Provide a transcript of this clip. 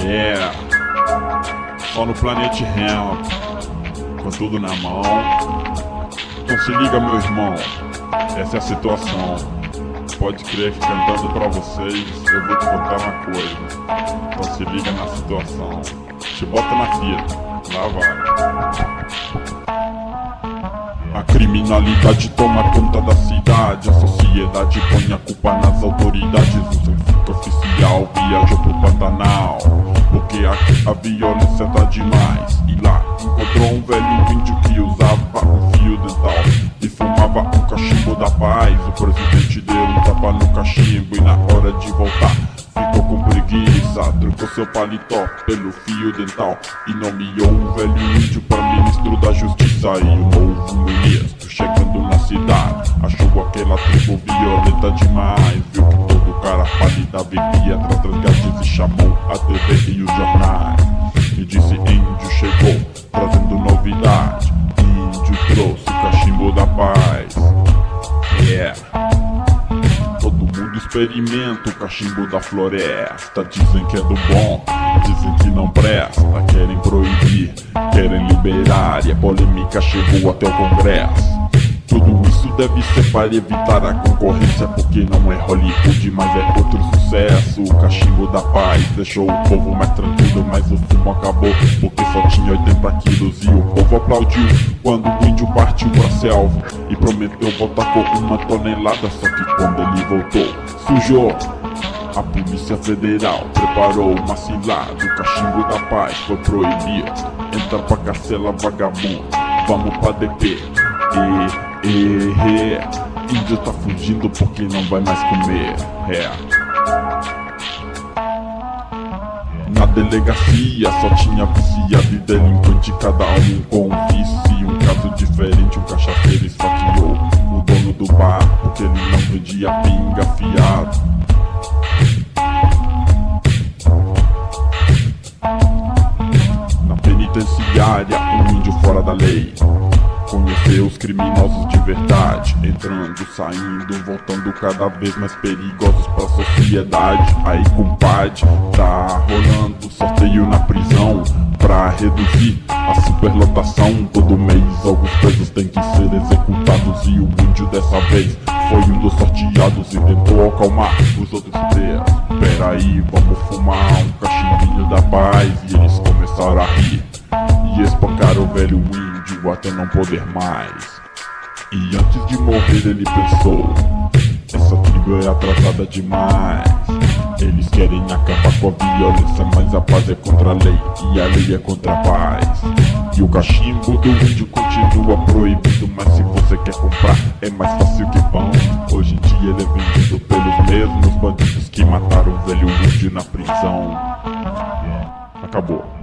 É, só no Planet Ramp, com tudo na mão. Então se liga, meu irmão, essa é a situação. Pode crer que cantando pra vocês eu vou te contar uma coisa. Então se liga na situação. Te bota na fita, lá vai. A criminalidade toma conta da cidade. A sociedade põe a culpa nas autoridades. O serviço oficial viajou pro Pantanal, porque aqui a violência tá demais. E lá encontrou um velho índio que usava um fio dental e fumava um cachimbo da paz. O presidente deu um tapa no cachimbo e na hora de voltar ficou com preguiça, trocou seu paletó pelo fio dental e nomeou um velho índio para ministro da justiça. E o novo ministro, chegando na cidade, achou aquela tribo violenta demais. Viu que todo cara pálida vivia atrás das grades e chamou a TV e os jornais e disse: índio chegou, trazendo novidade. Índio trouxe o cachimbo da paz. Todo mundo experimenta o cachimbo da floresta. Dizem que é do bom, dizem que não presta. Querem proibir, querem liberar, e a polêmica chegou até o Congresso. Tudo isso deve ser para evitar a concorrência, porque não é Hollywood, mas é outro sucesso. O cachimbo da paz deixou o povo mais tranquilo, mas o fumo acabou, porque só tinha 80 quilos. E o povo aplaudiu quando o índio partiu pra selva e prometeu voltar com 1 tonelada. Só que quando ele voltou, sujou. A Polícia Federal preparou uma cilada. O cachimbo da paz foi proibido. Entra pra carcela, vagabundo, vamos pra DP. Índio tá fugindo porque não vai mais comer. Na delegacia só tinha viciado e delinquente, cada um com um vício. Um caso diferente, um cachaceiro esfaqueou o dono do bar porque ele não vendia pinga fiado. Na penitenciária, um índio fora da lei conheceu os criminosos de verdade, entrando, saindo, voltando cada vez mais perigosos pra sociedade. Aí, compadre, tá rolando sorteio na prisão pra reduzir a superlotação. Todo mês alguns presos têm que ser executados e o índio dessa vez foi um dos sorteados e tentou acalmar os outros presos. Peraí, vamos fumar um cachimbinho da paz. E eles começaram a rir e espancaram o velho índio até não poder mais. E antes de morrer ele pensou: essa tribo é atrasada demais. Eles querem acabar com a violência, mas a paz é contra a lei e a lei é contra a paz. E o cachimbo do índio continua proibido, mas se você quer comprar é mais fácil que pão. Hoje em dia ele é vendido pelos mesmos bandidos que mataram o velho índio na prisão. Acabou.